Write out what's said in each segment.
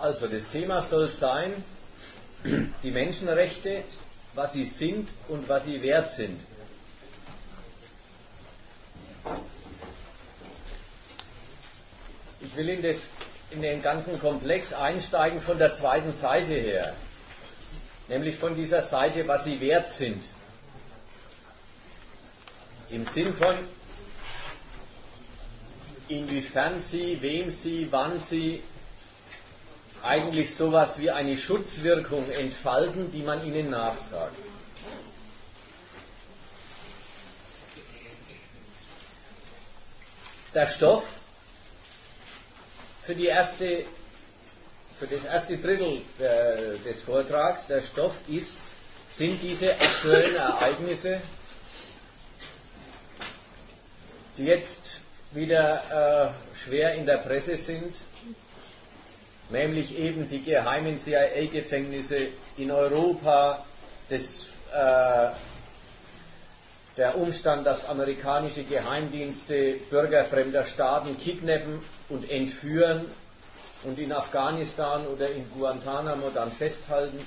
Also das Thema soll sein, die Menschenrechte, was sie sind und was sie wert sind. Ich will in den ganzen Komplex einsteigen von der zweiten Seite her, nämlich von dieser Seite, was sie wert sind. Im Sinn von, inwiefern sie, wem sie, wann sie eigentlich sowas wie eine Schutzwirkung entfalten, die man ihnen nachsagt. Der Stoff für das erste Drittel des Vortrags, der Stoff sind diese aktuellen Ereignisse, die jetzt wieder schwer in der Presse sind, nämlich eben die geheimen CIA-Gefängnisse in Europa, der Umstand, dass amerikanische Geheimdienste Bürger fremder Staaten kidnappen und entführen und in Afghanistan oder in Guantanamo dann festhalten,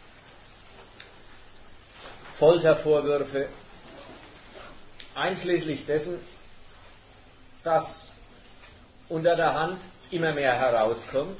Foltervorwürfe, einschließlich dessen, dass unter der Hand immer mehr herauskommt,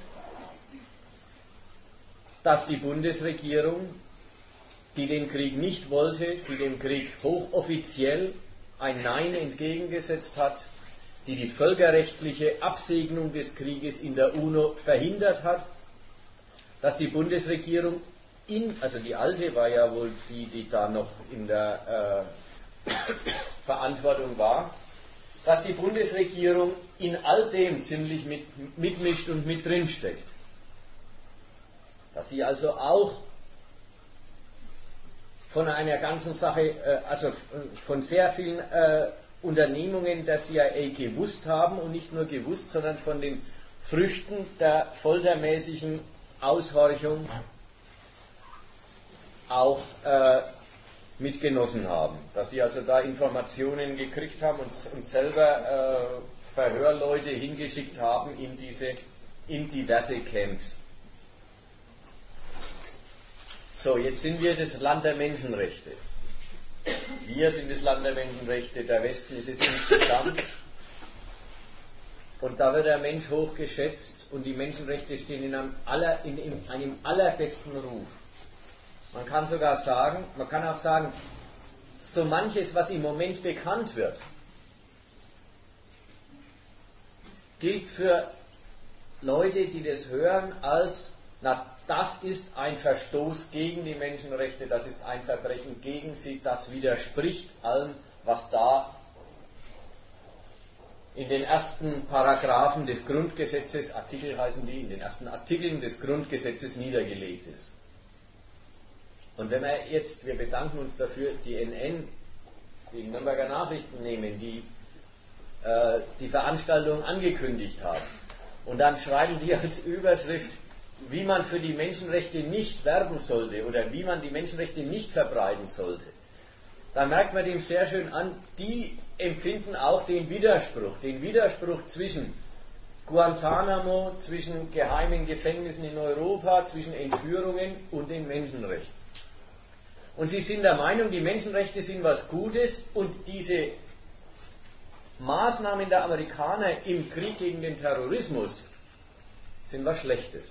dass die Bundesregierung, die den Krieg nicht wollte, die dem Krieg hochoffiziell ein Nein entgegengesetzt hat, die die völkerrechtliche Absegnung des Krieges in der UNO verhindert hat, dass die Bundesregierung also die alte war ja wohl die da noch in der Verantwortung war, dass die Bundesregierung in all dem ziemlich mitmischt und mit drinsteckt. Dass sie also auch von einer ganzen Sache, also von sehr vielen Unternehmungen der CIA gewusst haben und nicht nur gewusst, sondern von den Früchten der foltermäßigen Aushorchung auch mitgenossen haben. Dass sie also da Informationen gekriegt haben und selber Verhörleute hingeschickt haben in diverse Camps. So, jetzt sind wir das Land der Menschenrechte. Wir sind das Land der Menschenrechte, der Westen ist es insgesamt. Und da wird der Mensch hochgeschätzt und die Menschenrechte stehen in einem allerbesten Ruf. Man kann auch sagen, so manches, was im Moment bekannt wird, gilt für Leute, die das hören, als, das ist ein Verstoß gegen die Menschenrechte, das ist ein Verbrechen gegen sie, das widerspricht allem, was da in den ersten Paragraphen des Grundgesetzes, Artikel heißen die, in den ersten Artikeln des Grundgesetzes niedergelegt ist. Und wenn wir bedanken uns dafür, die NN, die Nürnberger Nachrichten nehmen, die die Veranstaltung angekündigt haben, und dann schreiben die als Überschrift, wie man für die Menschenrechte nicht werben sollte oder wie man die Menschenrechte nicht verbreiten sollte, dann merkt man dem sehr schön an, die empfinden auch den Widerspruch zwischen Guantanamo, zwischen geheimen Gefängnissen in Europa, zwischen Entführungen und den Menschenrechten. Und sie sind der Meinung, die Menschenrechte sind was Gutes und diese Maßnahmen der Amerikaner im Krieg gegen den Terrorismus sind was Schlechtes.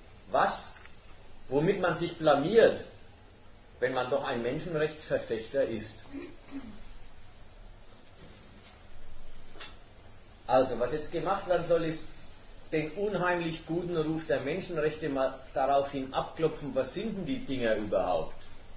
Womit man sich blamiert, wenn man doch ein Menschenrechtsverfechter ist. Also, was jetzt gemacht werden soll, ist den unheimlich guten Ruf der Menschenrechte mal daraufhin abklopfen, was sind denn die Dinger überhaupt?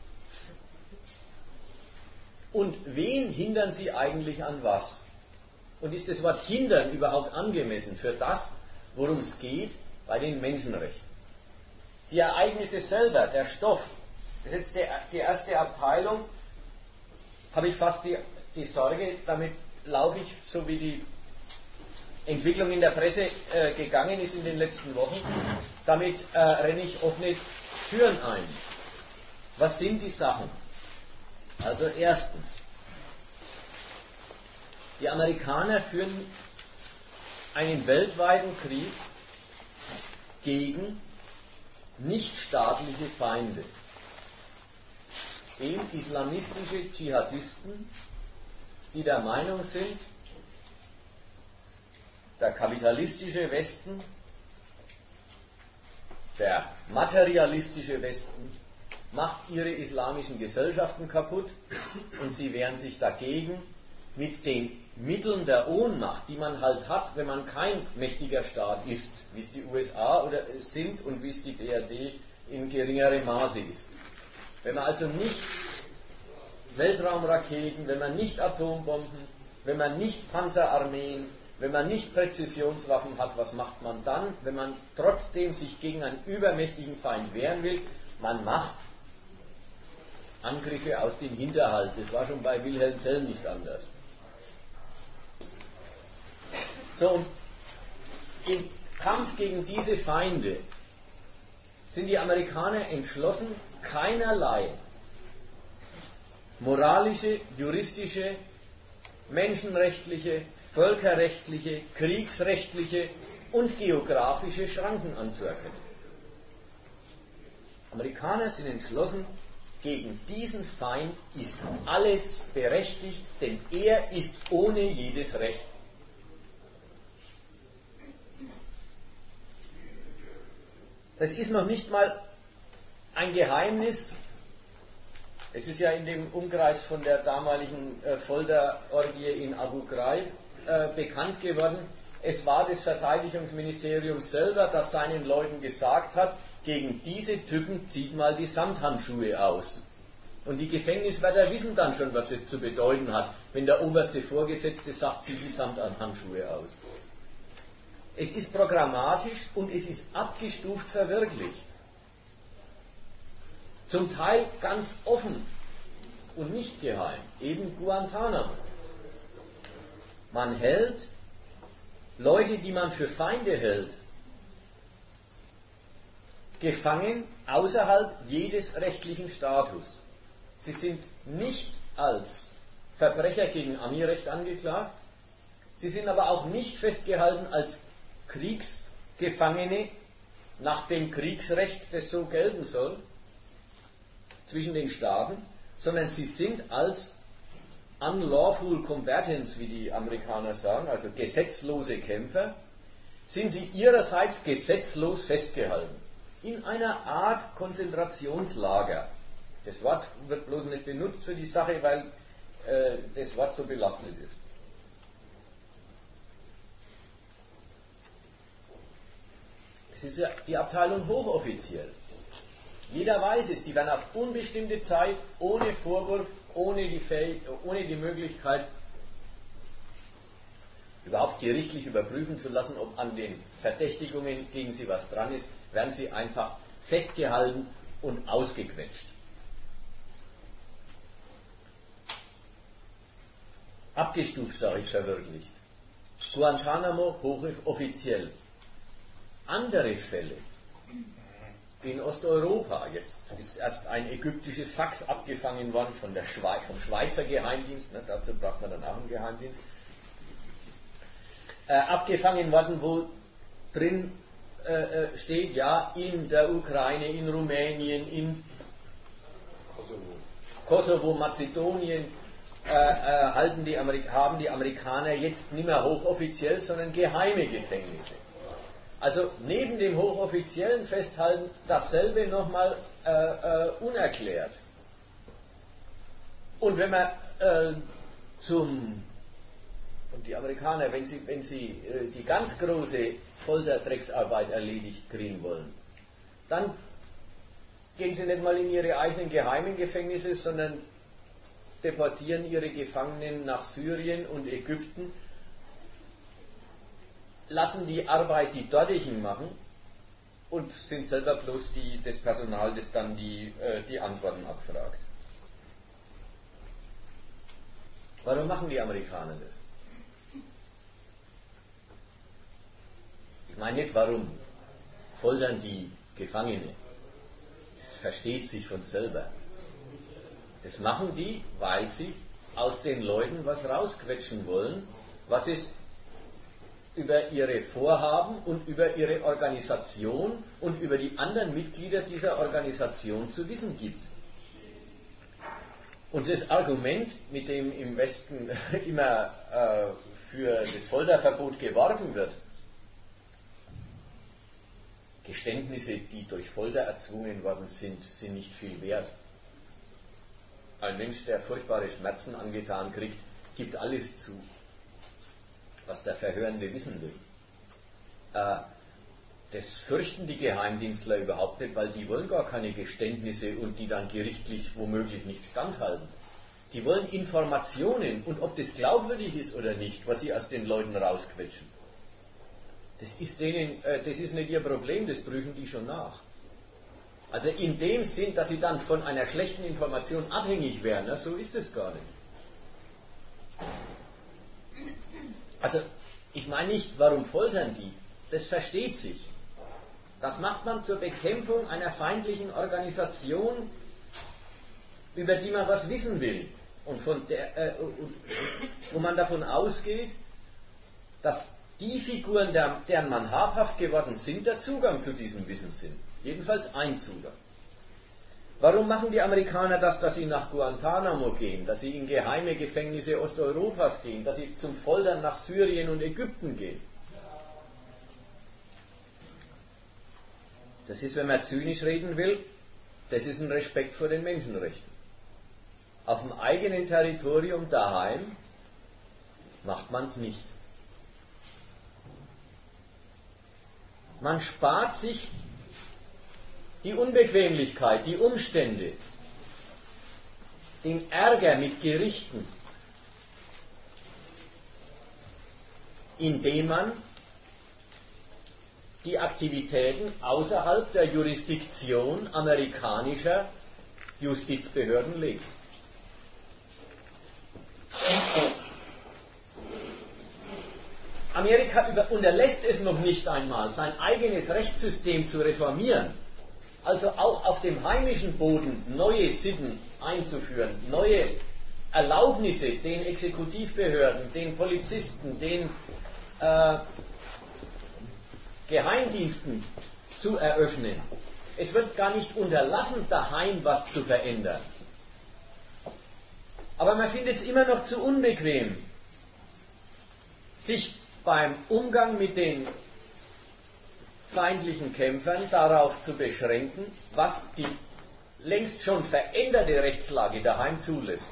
Und wen hindern sie eigentlich an was? Und ist das Wort hindern überhaupt angemessen für das, worum es geht bei den Menschenrechten? Die Ereignisse selber, der Stoff, das ist jetzt die erste Abteilung, habe ich fast die Sorge, damit laufe ich, so wie die Entwicklung in der Presse gegangen ist in den letzten Wochen, damit renne ich offene Türen ein. Was sind die Sachen? Also erstens, die Amerikaner führen einen weltweiten Krieg gegen nichtstaatliche Feinde. Eben islamistische Dschihadisten, die der Meinung sind, der kapitalistische Westen, der materialistische Westen macht ihre islamischen Gesellschaften kaputt und sie wehren sich dagegen mit den Mitteln der Ohnmacht, die man halt hat, wenn man kein mächtiger Staat ist, wie es die USA sind und wie es die BRD in geringerem Maße ist. Wenn man also nicht Weltraumraketen, wenn man nicht Atombomben, wenn man nicht Panzerarmeen, wenn man nicht Präzisionswaffen hat, was macht man dann, wenn man trotzdem sich gegen einen übermächtigen Feind wehren will? Man macht Angriffe aus dem Hinterhalt. Das war schon bei Wilhelm Tell nicht anders. So, und im Kampf gegen diese Feinde sind die Amerikaner entschlossen, keinerlei moralische, juristische, menschenrechtliche, völkerrechtliche, kriegsrechtliche und geografische Schranken anzuerkennen. Amerikaner sind entschlossen, gegen diesen Feind ist alles berechtigt, denn er ist ohne jedes Recht. Das ist noch nicht mal ein Geheimnis. Es ist ja in dem Umkreis von der damaligen Folterorgie in Abu Ghraib bekannt geworden. Es war das Verteidigungsministerium selber, das seinen Leuten gesagt hat, gegen diese Typen zieht mal die Samthandschuhe aus. Und die Gefängniswärter wissen dann schon, was das zu bedeuten hat, wenn der oberste Vorgesetzte sagt, zieh die Samthandschuhe aus. Es ist programmatisch und es ist abgestuft verwirklicht. Zum Teil ganz offen und nicht geheim. Eben Guantanamo. Man hält Leute, die man für Feinde hält, gefangen außerhalb jedes rechtlichen Status. Sie sind nicht als Verbrecher gegen Amirecht angeklagt, sie sind aber auch nicht festgehalten als Kriegsgefangene nach dem Kriegsrecht, das so gelten soll, zwischen den Staaten, sondern sie sind als unlawful combatants, wie die Amerikaner sagen, also gesetzlose Kämpfer, sind sie ihrerseits gesetzlos festgehalten. In einer Art Konzentrationslager. Das Wort wird bloß nicht benutzt für die Sache, weil das Wort so belastet ist. Es ist ja die Abteilung hochoffiziell. Jeder weiß es, die werden auf unbestimmte Zeit, ohne Vorwurf, ohne die Möglichkeit, überhaupt gerichtlich überprüfen zu lassen, ob an den Verdächtigungen gegen sie was dran ist, werden sie einfach festgehalten und ausgequetscht. Abgestuft, sage ich, verwirklicht. Guantanamo hochoffiziell. Andere Fälle in Osteuropa, jetzt ist erst ein ägyptisches Fax abgefangen worden vom Schweizer Geheimdienst, ne, dazu braucht man dann auch einen Geheimdienst, abgefangen worden, wo drin steht, ja, in der Ukraine, in Rumänien, in Kosovo, Mazedonien, haben die Amerikaner jetzt nicht mehr hochoffiziell, sondern geheime Gefängnisse. Also neben dem hochoffiziellen Festhalten dasselbe nochmal unerklärt. Und wenn man und die Amerikaner, wenn sie die ganz große Folterdrecksarbeit erledigt kriegen wollen, dann gehen sie nicht mal in ihre eigenen geheimen Gefängnisse, sondern deportieren ihre Gefangenen nach Syrien und Ägypten, lassen die Arbeit die dortigen machen und sind selber bloß das Personal, das dann die Antworten abfragt. Warum machen die Amerikaner das? Ich meine nicht, warum foltern die Gefangene. Das versteht sich von selber. Das machen die, weil sie aus den Leuten was rausquetschen wollen, was es über ihre Vorhaben und über ihre Organisation und über die anderen Mitglieder dieser Organisation zu wissen gibt. Und das Argument, mit dem im Westen immer für das Folterverbot geworben wird, Geständnisse, die durch Folter erzwungen worden sind, sind nicht viel wert. Ein Mensch, der furchtbare Schmerzen angetan kriegt, gibt alles zu, was der Verhörende wissen will. Das fürchten die Geheimdienstler überhaupt nicht, weil die wollen gar keine Geständnisse und die dann gerichtlich womöglich nicht standhalten. Die wollen Informationen und ob das glaubwürdig ist oder nicht, was sie aus den Leuten rausquetschen. Das ist nicht ihr Problem, das prüfen die schon nach. Also in dem Sinn, dass sie dann von einer schlechten Information abhängig wären, so ist es gar nicht. Also ich meine nicht, warum foltern die? Das versteht sich. Das macht man zur Bekämpfung einer feindlichen Organisation, über die man was wissen will und wo man davon ausgeht, dass die Figuren, deren man habhaft geworden sind, der Zugang zu diesem Wissen sind. Jedenfalls ein Zugang. Warum machen die Amerikaner das, dass sie nach Guantanamo gehen, dass sie in geheime Gefängnisse Osteuropas gehen, dass sie zum Foltern nach Syrien und Ägypten gehen? Das ist, wenn man zynisch reden will, das ist ein Respekt vor den Menschenrechten. Auf dem eigenen Territorium daheim macht man es nicht. Man spart sich die Unbequemlichkeit, die Umstände, den Ärger mit Gerichten, indem man die Aktivitäten außerhalb der Jurisdiktion amerikanischer Justizbehörden legt. Amerika unterlässt es noch nicht einmal, sein eigenes Rechtssystem zu reformieren, also auch auf dem heimischen Boden neue Sitten einzuführen, neue Erlaubnisse den Exekutivbehörden, den Polizisten, den Geheimdiensten zu eröffnen. Es wird gar nicht unterlassen, daheim was zu verändern. Aber man findet es immer noch zu unbequem, sich beim Umgang mit den feindlichen Kämpfern darauf zu beschränken, was die längst schon veränderte Rechtslage daheim zulässt.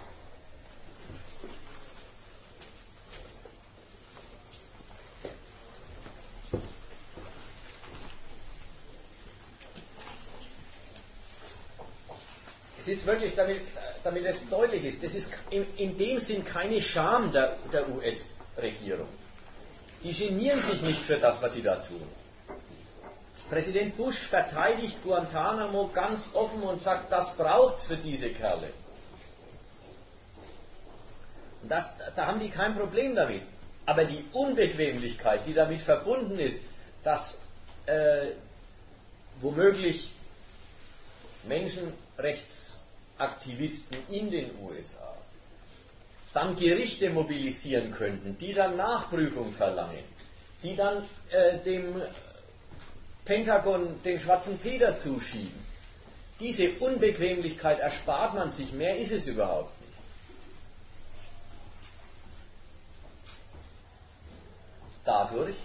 Es ist wirklich, damit es deutlich ist, das ist in dem Sinn keine Scham der US-Regierung. Die genieren sich nicht für das, was sie da tun. Präsident Bush verteidigt Guantanamo ganz offen und sagt, das braucht es für diese Kerle. Und da haben die kein Problem damit. Aber die Unbequemlichkeit, die damit verbunden ist, dass womöglich Menschenrechtsaktivisten in den USA dann Gerichte mobilisieren könnten, die dann Nachprüfung verlangen, die dann dem Pentagon den schwarzen Peter zuschieben. Diese Unbequemlichkeit erspart man sich, mehr ist es überhaupt nicht. Dadurch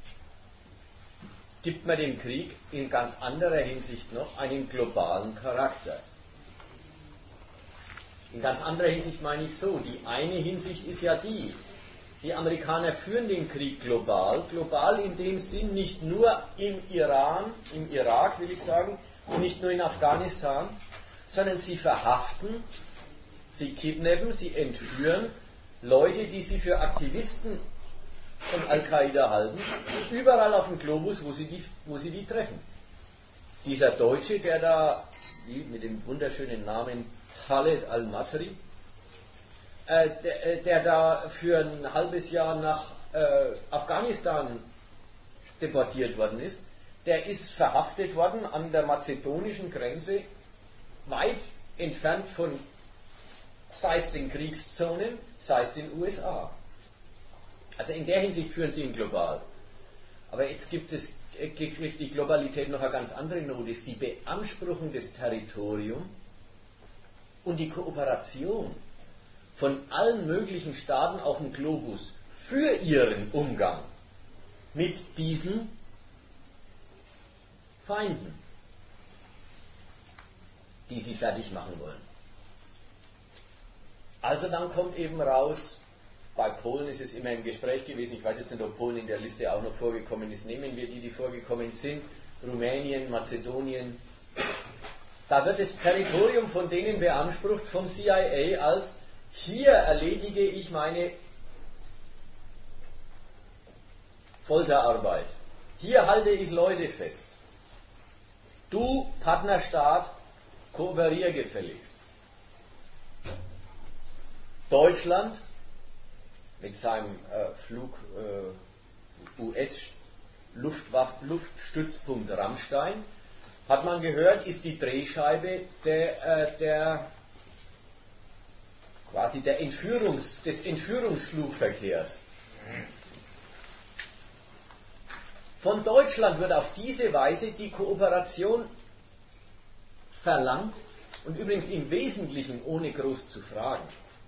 gibt man dem Krieg in ganz anderer Hinsicht noch einen globalen Charakter. In ganz anderer Hinsicht meine ich so, die eine Hinsicht ist ja die Amerikaner führen den Krieg global in dem Sinn nicht nur im Iran, im Irak will ich sagen, und nicht nur in Afghanistan, sondern sie verhaften, sie kidnappen, sie entführen Leute, die sie für Aktivisten von Al-Qaida halten, überall auf dem Globus, wo sie die treffen. Dieser Deutsche, der da, mit dem wunderschönen Namen Khaled al-Masri, der da für ein halbes Jahr nach Afghanistan deportiert worden ist, der ist verhaftet worden an der mazedonischen Grenze, weit entfernt von, sei es den Kriegszonen, sei es den USA. Also in der Hinsicht führen sie ihn global. Aber jetzt kriegt die Globalität noch eine ganz andere Note. Sie beanspruchen das Territorium und die Kooperation von allen möglichen Staaten auf dem Globus für ihren Umgang mit diesen Feinden, die sie fertig machen wollen. Also dann kommt eben raus, bei Polen ist es immer im Gespräch gewesen, ich weiß jetzt nicht, ob Polen in der Liste auch noch vorgekommen ist, nehmen wir die vorgekommen sind, Rumänien, Mazedonien, da wird das Territorium von denen beansprucht vom CIA als, hier erledige ich meine Folterarbeit, hier halte ich Leute fest. Du, Partnerstaat, kooperier gefälligst. Deutschland mit seinem US-Luftstützpunkt Ramstein, hat man gehört, ist die Drehscheibe quasi des Entführungsflugverkehrs. Von Deutschland wird auf diese Weise die Kooperation verlangt und übrigens im Wesentlichen ohne groß zu fragen.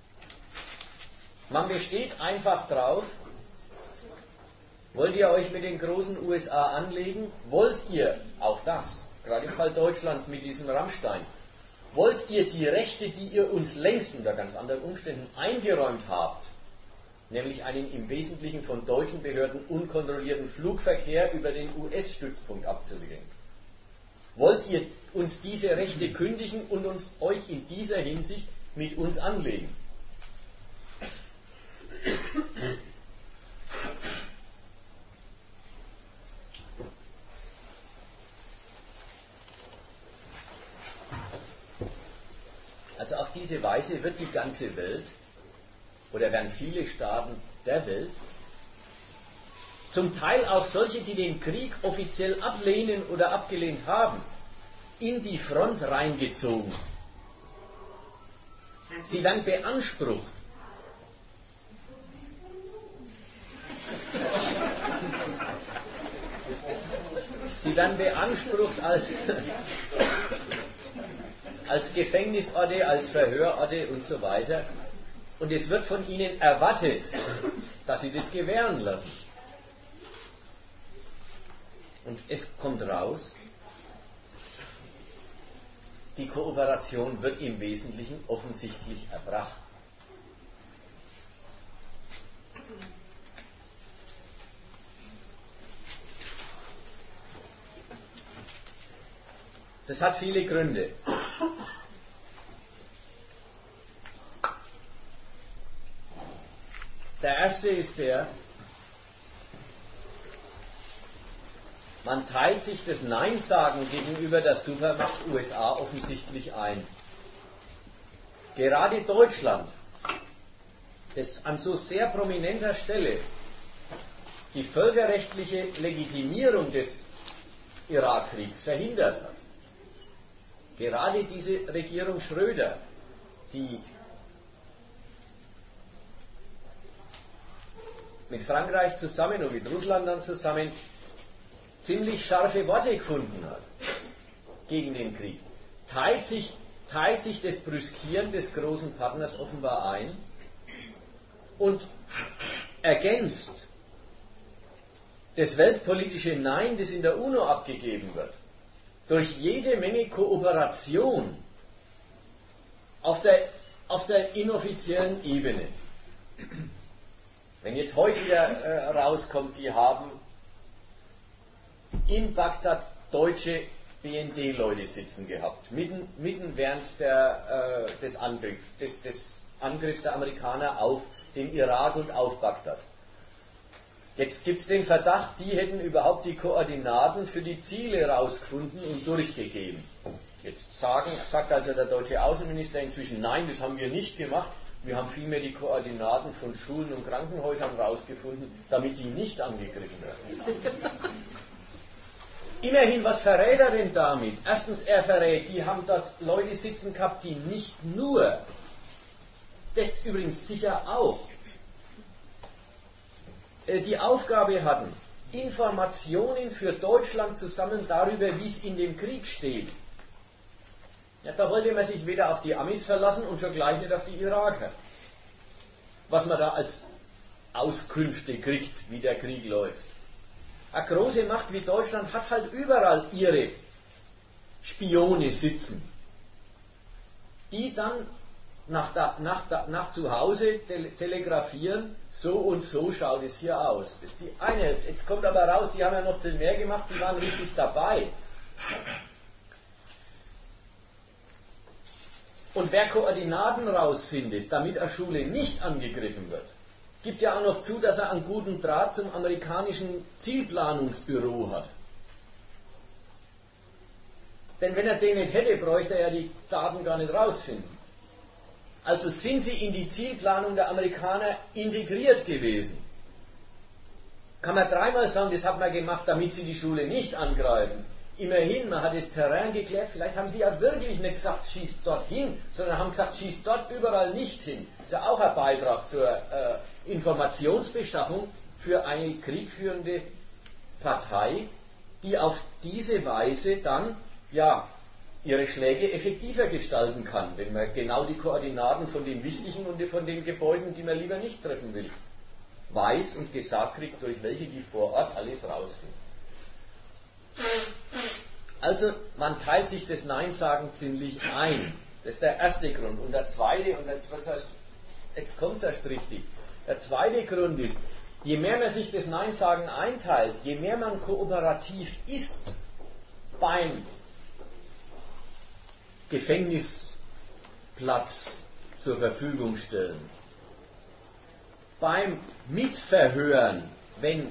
Man besteht einfach drauf, wollt ihr euch mit den großen USA anlegen? Wollt ihr, auch das, gerade im Fall Deutschlands mit diesem Rammstein, wollt ihr die Rechte, die ihr uns längst unter ganz anderen Umständen eingeräumt habt, nämlich einen im Wesentlichen von deutschen Behörden unkontrollierten Flugverkehr über den US-Stützpunkt abzuwickeln? Wollt ihr uns diese Rechte kündigen und euch in dieser Hinsicht mit uns anlegen? Also auf diese Weise wird die ganze Welt, oder werden viele Staaten der Welt, zum Teil auch solche, die den Krieg offiziell ablehnen oder abgelehnt haben, in die Front reingezogen. Sie werden beansprucht. Sie werden beansprucht als Gefängnisorte, als Verhörorte und so weiter. Und es wird von ihnen erwartet, dass sie das gewähren lassen. Und es kommt raus, die Kooperation wird im Wesentlichen offensichtlich erbracht. Das hat viele Gründe. Der erste ist der, man teilt sich das Nein-Sagen gegenüber der Supermacht USA offensichtlich ein. Gerade Deutschland, das an so sehr prominenter Stelle die völkerrechtliche Legitimierung des Irakkriegs verhindert hat. Gerade diese Regierung Schröder, die mit Frankreich zusammen und mit Russland dann zusammen ziemlich scharfe Worte gefunden hat gegen den Krieg, teilt sich das Brüskieren des großen Partners offenbar ein und ergänzt das weltpolitische Nein, das in der UNO abgegeben wird, durch jede Menge Kooperation auf der inoffiziellen Ebene. Wenn jetzt heute wieder rauskommt, die haben in Bagdad deutsche BND-Leute sitzen gehabt, mitten während des Angriffs der Amerikaner auf den Irak und auf Bagdad. Jetzt gibt es den Verdacht, die hätten überhaupt die Koordinaten für die Ziele rausgefunden und durchgegeben. Jetzt sagt also der deutsche Außenminister inzwischen, nein, das haben wir nicht gemacht. Wir haben vielmehr die Koordinaten von Schulen und Krankenhäusern rausgefunden, damit die nicht angegriffen werden. Immerhin, was verrät er denn damit? Erstens, er verrät, die haben dort Leute sitzen gehabt, die nicht nur, das übrigens sicher auch, die Aufgabe hatten, Informationen für Deutschland zu sammeln darüber, wie es in dem Krieg steht. Ja, da wollte man sich weder auf die Amis verlassen und schon gleich nicht auf die Iraker. Was man da als Auskünfte kriegt, wie der Krieg läuft. Eine große Macht wie Deutschland hat halt überall ihre Spione sitzen, die dann nach zu Hause telegrafieren, so und so schaut es hier aus. Das ist die eine Hälfte. Jetzt kommt aber raus, die haben ja noch viel mehr gemacht, die waren richtig dabei. Und wer Koordinaten rausfindet, damit eine Schule nicht angegriffen wird, gibt ja auch noch zu, dass er einen guten Draht zum amerikanischen Zielplanungsbüro hat. Denn wenn er den nicht hätte, bräuchte er ja die Daten gar nicht rausfinden. Also sind sie in die Zielplanung der Amerikaner integriert gewesen. Kann man dreimal sagen, das hat man gemacht, damit sie die Schule nicht angreifen. Immerhin, man hat das Terrain geklärt, vielleicht haben sie ja wirklich nicht gesagt, schießt dorthin, sondern haben gesagt, schießt dort überall nicht hin. Das ist ja auch ein Beitrag zur Informationsbeschaffung für eine kriegführende Partei, die auf diese Weise dann ja ihre Schläge effektiver gestalten kann, wenn man genau die Koordinaten von den wichtigen und von den Gebäuden, die man lieber nicht treffen will, weiß und gesagt kriegt, durch welche die vor Ort alles rausfinden. Also man teilt sich das Nein-Sagen ziemlich ein. Das ist der erste Grund. Und der zweite, und jetzt kommt es erst richtig, der zweite Grund ist, je mehr man sich das Nein-Sagen einteilt, je mehr man kooperativ ist beim Gefängnisplatz zur Verfügung stellen, beim Mitverhören, wenn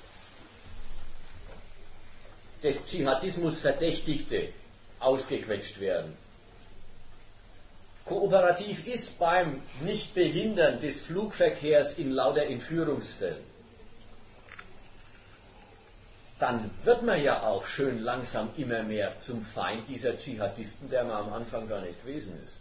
des Dschihadismus Verdächtigte ausgequetscht werden, kooperativ ist beim Nichtbehindern des Flugverkehrs in lauter Entführungsfällen, dann wird man ja auch schön langsam immer mehr zum Feind dieser Dschihadisten, der man am Anfang gar nicht gewesen ist.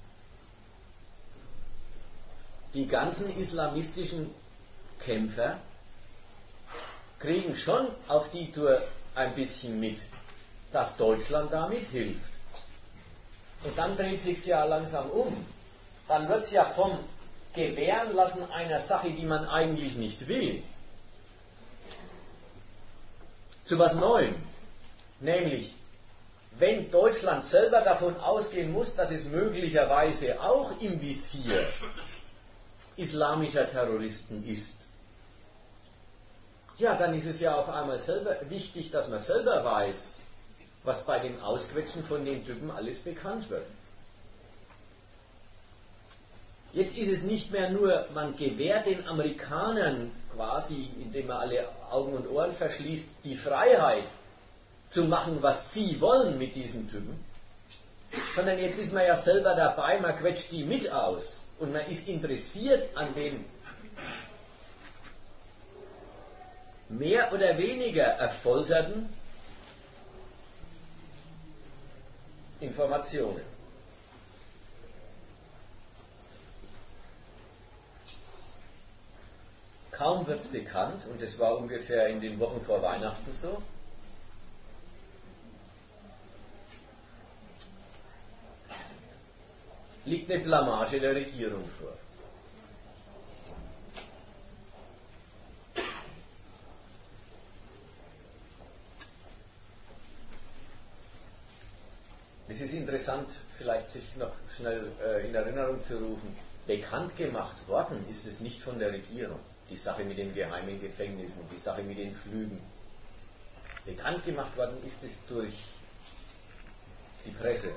Die ganzen islamistischen Kämpfer kriegen schon auf die Tour ein bisschen mit, dass Deutschland da mithilft. Und dann dreht sich ja langsam um. Dann wird es ja vom Gewähren lassen einer Sache, die man eigentlich nicht will, zu was Neuem. Nämlich, wenn Deutschland selber davon ausgehen muss, dass es möglicherweise auch im Visier islamischer Terroristen ist, ja, dann ist es ja auf einmal selber wichtig, dass man selber weiß, was bei dem Ausquetschen von den Typen alles bekannt wird. Jetzt ist es nicht mehr nur, man gewährt den Amerikanern quasi, indem man alle Augen und Ohren verschließt, die Freiheit zu machen, was sie wollen mit diesen Typen, sondern jetzt ist man ja selber dabei, man quetscht die mit aus und man ist interessiert an den mehr oder weniger erfolterten Informationen. Kaum wird es bekannt, und das war ungefähr in den Wochen vor Weihnachten so, liegt eine Blamage der Regierung vor. Es ist interessant, vielleicht sich noch schnell in Erinnerung zu rufen, bekannt gemacht worden ist es nicht von der Regierung. Die Sache mit den geheimen Gefängnissen, die Sache mit den Flügen. Bekannt gemacht worden ist es durch die Presse.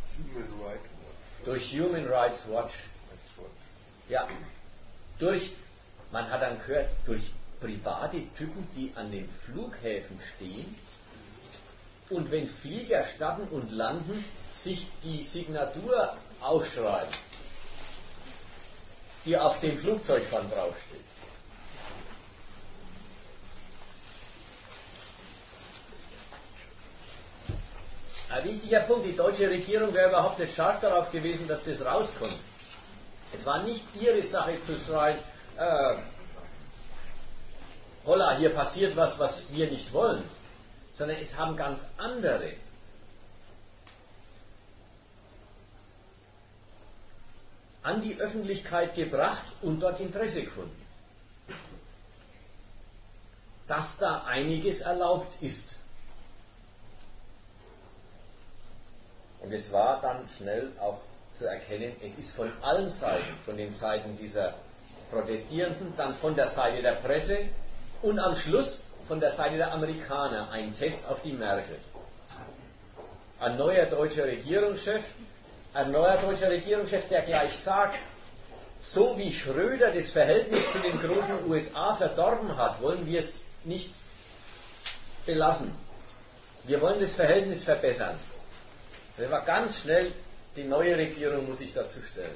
Durch Human Rights Watch. Ja, man hat dann gehört, durch private Typen, die an den Flughäfen stehen und wenn Flieger starten und landen, sich die Signatur aufschreiben, die auf dem Flugzeugpfand draufsteht. Ein wichtiger Punkt, die deutsche Regierung wäre überhaupt nicht scharf darauf gewesen, dass das rauskommt. Es war nicht ihre Sache zu schreien, holla, hier passiert was, was wir nicht wollen, sondern es haben ganz andere an die Öffentlichkeit gebracht und dort Interesse gefunden, dass da einiges erlaubt ist. Und es war dann schnell auch zu erkennen, es ist von allen Seiten, von den Seiten dieser Protestierenden, dann von der Seite der Presse und am Schluss von der Seite der Amerikaner ein Test auf die Merkel. Ein neuer deutscher Regierungschef, der gleich sagt, so wie Schröder das Verhältnis zu den großen USA verdorben hat, wollen wir es nicht belassen. Wir wollen das Verhältnis verbessern. Das war ganz schnell, die neue Regierung muss sich dazu stellen.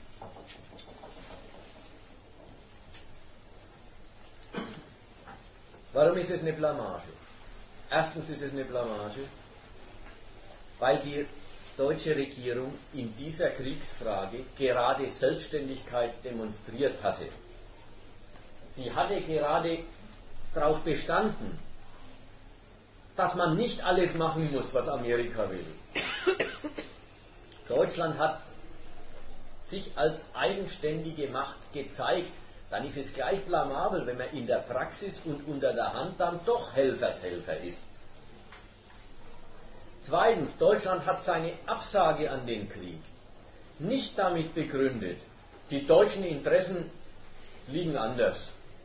Warum ist es eine Blamage? Erstens ist es eine Blamage, weil die deutsche Regierung in dieser Kriegsfrage gerade Selbstständigkeit demonstriert hatte. Sie hatte gerade darauf bestanden, dass man nicht alles machen muss, was Amerika will. Deutschland hat sich als eigenständige Macht gezeigt, dann ist es gleich blamabel, wenn man in der Praxis und unter der Hand dann doch Helfershelfer ist. Zweitens, Deutschland hat seine Absage an den Krieg nicht damit begründet, die deutschen Interessen liegen anders.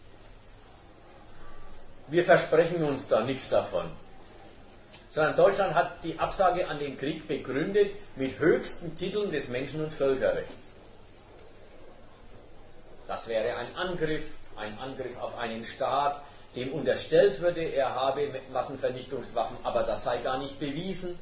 Wir versprechen uns da nichts davon. Sondern Deutschland hat die Absage an den Krieg begründet mit höchsten Titeln des Menschen- und Völkerrechts. Das wäre ein Angriff auf einen Staat, dem unterstellt würde, er habe Massenvernichtungswaffen, aber das sei gar nicht bewiesen.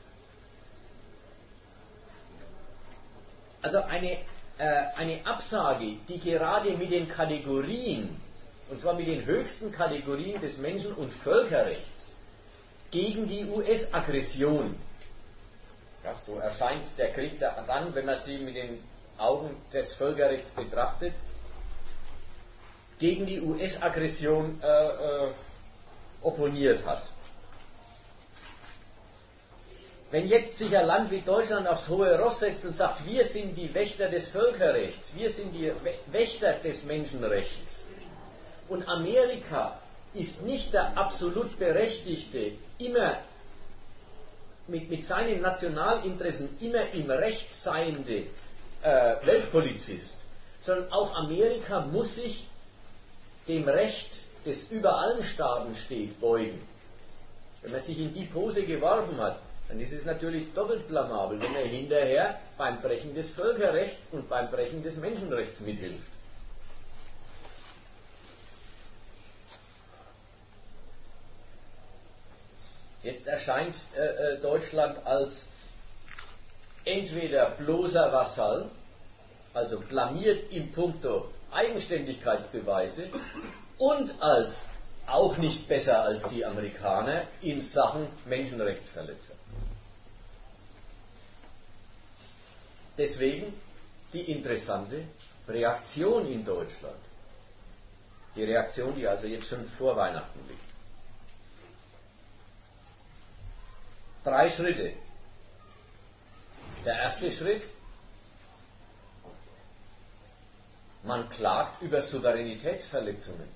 Also eine Absage, die gerade mit den Kategorien, und zwar mit den höchsten Kategorien des Menschen- und Völkerrechts, gegen die US-Aggression, ja, so erscheint der Krieg dann, wenn man sie mit den Augen des Völkerrechts betrachtet, gegen die US-Aggression opponiert hat. Wenn jetzt sich ein Land wie Deutschland aufs hohe Ross setzt und sagt, wir sind die Wächter des Völkerrechts, wir sind die Wächter des Menschenrechts, und Amerika ist nicht der absolut Berechtigte, immer mit seinen Nationalinteressen immer im Recht seiende Weltpolizist, sondern auch Amerika muss sich dem Recht, das über allen Staaten steht, beugen. Wenn man sich in die Pose geworfen hat, dann ist es natürlich doppelt blamabel, wenn er hinterher beim Brechen des Völkerrechts und beim Brechen des Menschenrechts mithilft. Jetzt erscheint Deutschland als entweder bloßer Vasall, also blamiert in puncto Eigenständigkeitsbeweise, und als auch nicht besser als die Amerikaner in Sachen Menschenrechtsverletzer. Deswegen die interessante Reaktion in Deutschland. Die Reaktion, die also jetzt schon vor Weihnachten liegt. 3 Schritte. Der erste Schritt: Man klagt über Souveränitätsverletzungen.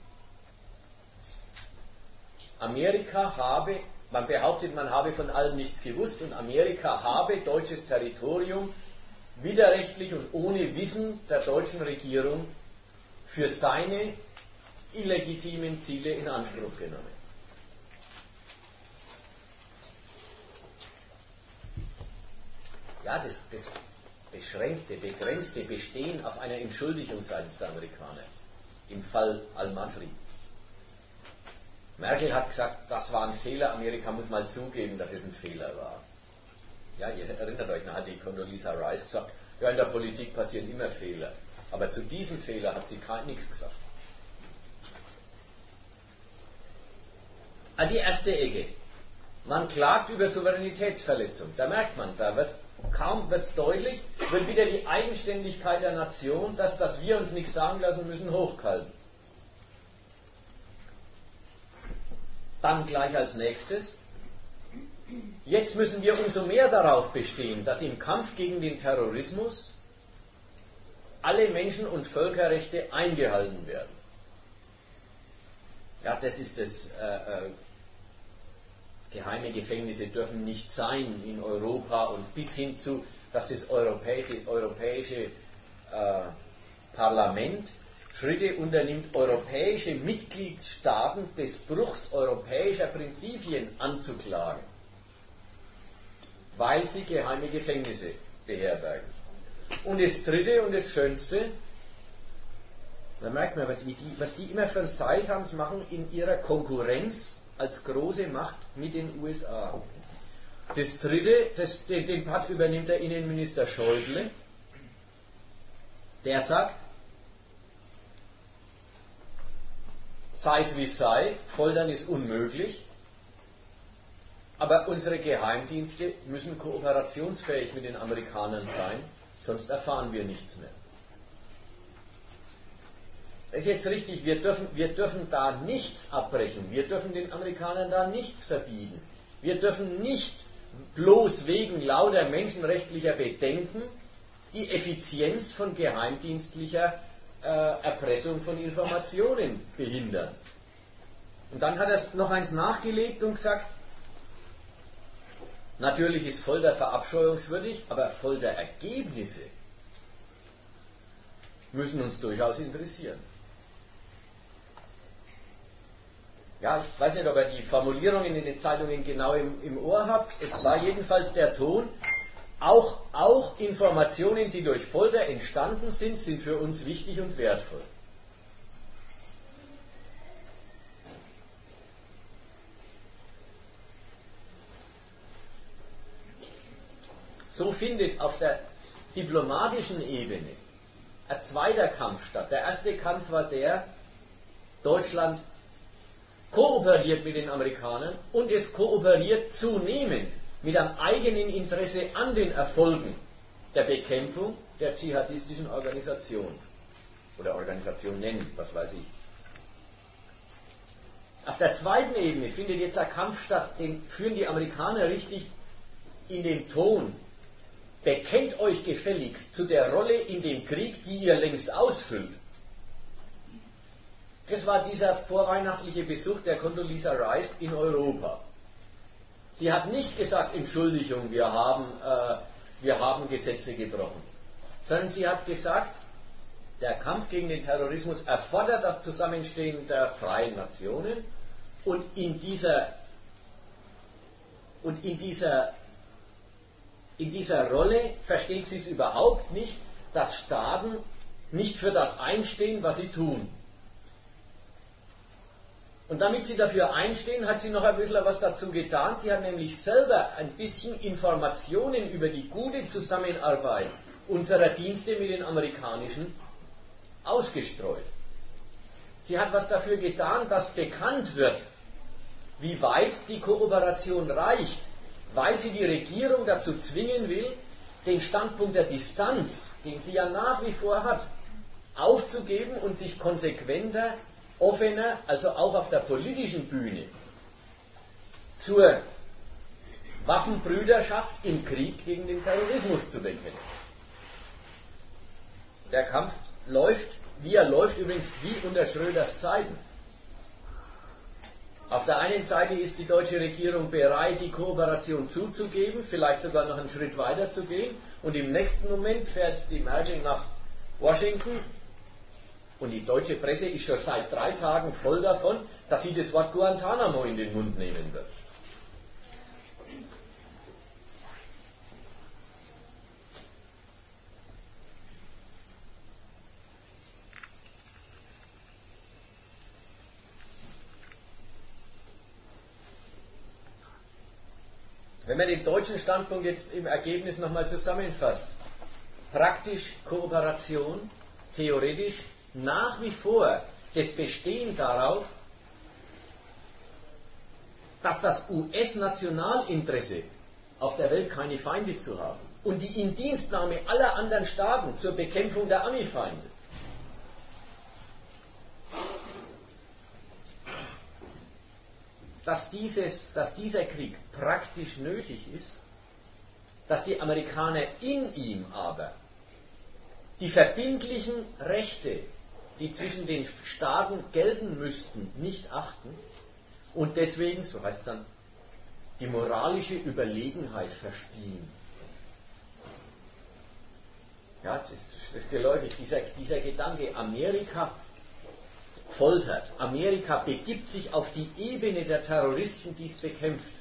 Man behauptet, man habe von allem nichts gewusst, und Amerika habe deutsches Territorium widerrechtlich und ohne Wissen der deutschen Regierung für seine illegitimen Ziele in Anspruch genommen. Ja, das beschränkte, begrenzte Bestehen auf einer Entschuldigung seitens der Amerikaner im Fall Al-Masri. Merkel hat gesagt, das war ein Fehler, Amerika muss mal zugeben, dass es ein Fehler war. Ja, ihr erinnert euch, da hat die Condoleezza Rice gesagt, ja, in der Politik passieren immer Fehler. Aber zu diesem Fehler hat sie nichts gesagt. Die erste Ecke. Man klagt über Souveränitätsverletzung. Da merkt man, kaum wird es deutlich, wird wieder die Eigenständigkeit der Nation, dass wir uns nichts sagen lassen müssen, hochgehalten. Dann gleich als nächstes: Jetzt müssen wir umso mehr darauf bestehen, dass im Kampf gegen den Terrorismus alle Menschen- und Völkerrechte eingehalten werden. Ja, das ist das geheime Gefängnisse dürfen nicht sein in Europa und bis hin zu, dass das europäische Parlament Schritte unternimmt, europäische Mitgliedstaaten des Bruchs europäischer Prinzipien anzuklagen, weil sie geheime Gefängnisse beherbergen. Und das Dritte und das Schönste, da merkt man, was die immer für einen Seiltanz machen in ihrer Konkurrenz als große Macht mit den USA. Das Dritte, den Part übernimmt der Innenminister Schäuble, der sagt, sei es wie es sei, Foltern ist unmöglich, aber unsere Geheimdienste müssen kooperationsfähig mit den Amerikanern sein, sonst erfahren wir nichts mehr. Das ist jetzt richtig, wir dürfen da nichts abbrechen, wir dürfen den Amerikanern da nichts verbieten. Wir dürfen nicht bloß wegen lauter menschenrechtlicher Bedenken die Effizienz von geheimdienstlicher Erpressung von Informationen behindern. Und dann hat er noch eins nachgelegt und gesagt, natürlich ist Folter verabscheuungswürdig, aber Folterergebnisse müssen uns durchaus interessieren. Ja, ich weiß nicht, ob ihr die Formulierungen in den Zeitungen genau im Ohr habt. Es war jedenfalls der Ton, auch Informationen, die durch Folter entstanden sind für uns wichtig und wertvoll. So findet auf der diplomatischen Ebene ein zweiter Kampf statt. Der erste Kampf war der, Deutschland kooperiert mit den Amerikanern und es kooperiert zunehmend mit einem eigenen Interesse an den Erfolgen der Bekämpfung der dschihadistischen Organisation oder Organisationen, was weiß ich. Auf der zweiten Ebene findet jetzt ein Kampf statt, den führen die Amerikaner richtig in den Ton. Bekennt euch gefälligst zu der Rolle in dem Krieg, die ihr längst ausfüllt. Das war dieser vorweihnachtliche Besuch der Condoleezza Rice in Europa. Sie hat nicht gesagt, Entschuldigung, wir haben Gesetze gebrochen, sondern sie hat gesagt, der Kampf gegen den Terrorismus erfordert das Zusammenstehen der freien Nationen und in dieser Rolle versteht sie es überhaupt nicht, dass Staaten nicht für das einstehen, was sie tun. Und damit sie dafür einstehen, hat sie noch ein bisschen was dazu getan. Sie hat nämlich selber ein bisschen Informationen über die gute Zusammenarbeit unserer Dienste mit den amerikanischen ausgestreut. Sie hat was dafür getan, dass bekannt wird, wie weit die Kooperation reicht, weil sie die Regierung dazu zwingen will, den Standpunkt der Distanz, den sie ja nach wie vor hat, aufzugeben und sich konsequenter, offener, also auch auf der politischen Bühne, zur Waffenbrüderschaft im Krieg gegen den Terrorismus zu bekennen. Der Kampf läuft, wie er läuft, übrigens wie unter Schröders Zeiten. Auf der einen Seite ist die deutsche Regierung bereit, die Kooperation zuzugeben, vielleicht sogar noch einen Schritt weiter zu gehen, und im nächsten Moment fährt die Merkel nach Washington. Und die deutsche Presse ist schon seit 3 Tagen voll davon, dass sie das Wort Guantanamo in den Mund nehmen wird. Wenn man den deutschen Standpunkt jetzt im Ergebnis nochmal zusammenfasst, praktisch Kooperation, theoretisch nach wie vor das Bestehen darauf, dass das US-Nationalinteresse auf der Welt keine Feinde zu haben und die Indienstnahme aller anderen Staaten zur Bekämpfung der Ami-Feinde. dass dieser Krieg praktisch nötig ist, dass die Amerikaner in ihm aber die verbindlichen Rechte, die zwischen den Staaten gelten müssten, nicht achten und deswegen, so heißt es dann, die moralische Überlegenheit verspielen. Ja, das ist geläufig, dieser Gedanke, Amerika foltert, Amerika begibt sich auf die Ebene der Terroristen, die es bekämpft.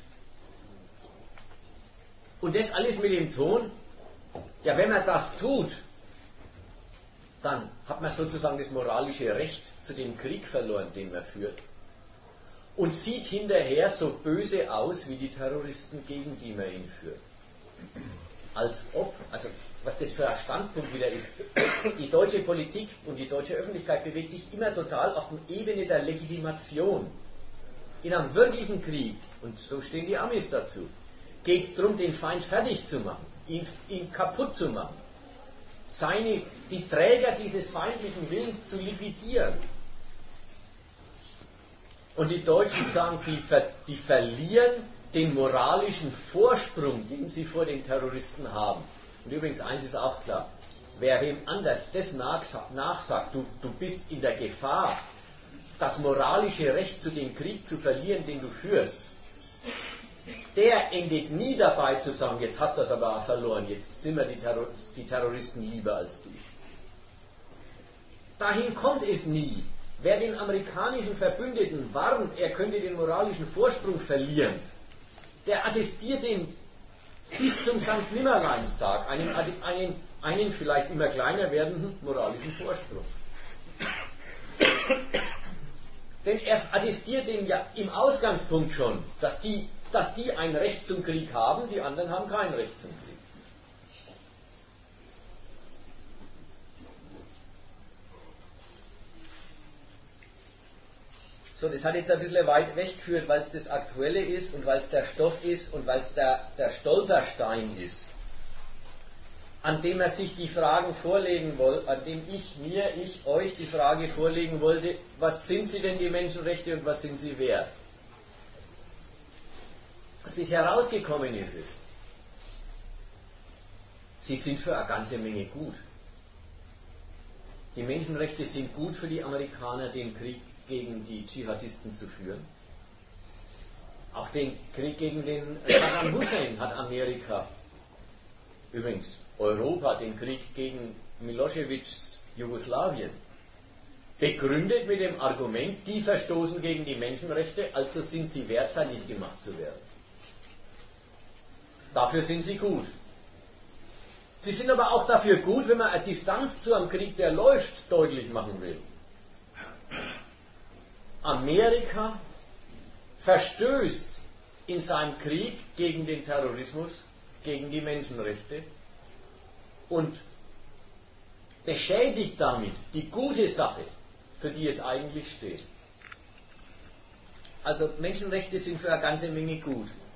Und das alles mit dem Ton, ja, wenn man das tut, dann hat man sozusagen das moralische Recht zu dem Krieg verloren, den man führt. Und sieht hinterher so böse aus wie die Terroristen, gegen die man ihn führt. Als ob, also was das für ein Standpunkt wieder ist, die deutsche Politik und die deutsche Öffentlichkeit bewegt sich immer total auf der Ebene der Legitimation. In einem wirklichen Krieg, und so stehen die Amis dazu, geht es darum, den Feind fertig zu machen, ihn kaputt zu machen, die Träger dieses feindlichen Willens zu liquidieren. Und die Deutschen sagen, die verlieren den moralischen Vorsprung, den sie vor den Terroristen haben. Und übrigens, eins ist auch klar, wer wem anders das nachsagt, du bist in der Gefahr, das moralische Recht zu dem Krieg zu verlieren, den du führst, der endet nie dabei zu sagen, jetzt hast du das aber auch verloren, jetzt sind mir die Terroristen lieber als du. Dahin kommt es nie. Wer den amerikanischen Verbündeten warnt, er könnte den moralischen Vorsprung verlieren, der attestiert ihn bis zum St. Nimmerleinstag einen vielleicht immer kleiner werdenden moralischen Vorsprung. Denn er attestiert ihn ja im Ausgangspunkt schon, dass die ein Recht zum Krieg haben, die anderen haben kein Recht zum Krieg. So, das hat jetzt ein bisschen weit weggeführt, weil es das Aktuelle ist und weil es der Stoff ist und weil es der Stolperstein ist, an dem er sich die Fragen vorlegen wollte, an dem ich euch die Frage vorlegen wollte, was sind sie denn die Menschenrechte und was sind sie wert? Was bisher herausgekommen ist, sie sind für eine ganze Menge gut. Die Menschenrechte sind gut für die Amerikaner, den Krieg gegen die Dschihadisten zu führen. Auch den Krieg gegen den Saddam Hussein hat Amerika, übrigens Europa, den Krieg gegen Miloševićs Jugoslawien, begründet mit dem Argument, die verstoßen gegen die Menschenrechte, also sind sie wert, fertig gemacht zu werden. Dafür sind sie gut. Sie sind aber auch dafür gut, wenn man eine Distanz zu einem Krieg, der läuft, deutlich machen will. Amerika verstößt in seinem Krieg gegen den Terrorismus, gegen die Menschenrechte und beschädigt damit die gute Sache, für die es eigentlich steht. Also Menschenrechte sind für eine ganze Menge gut.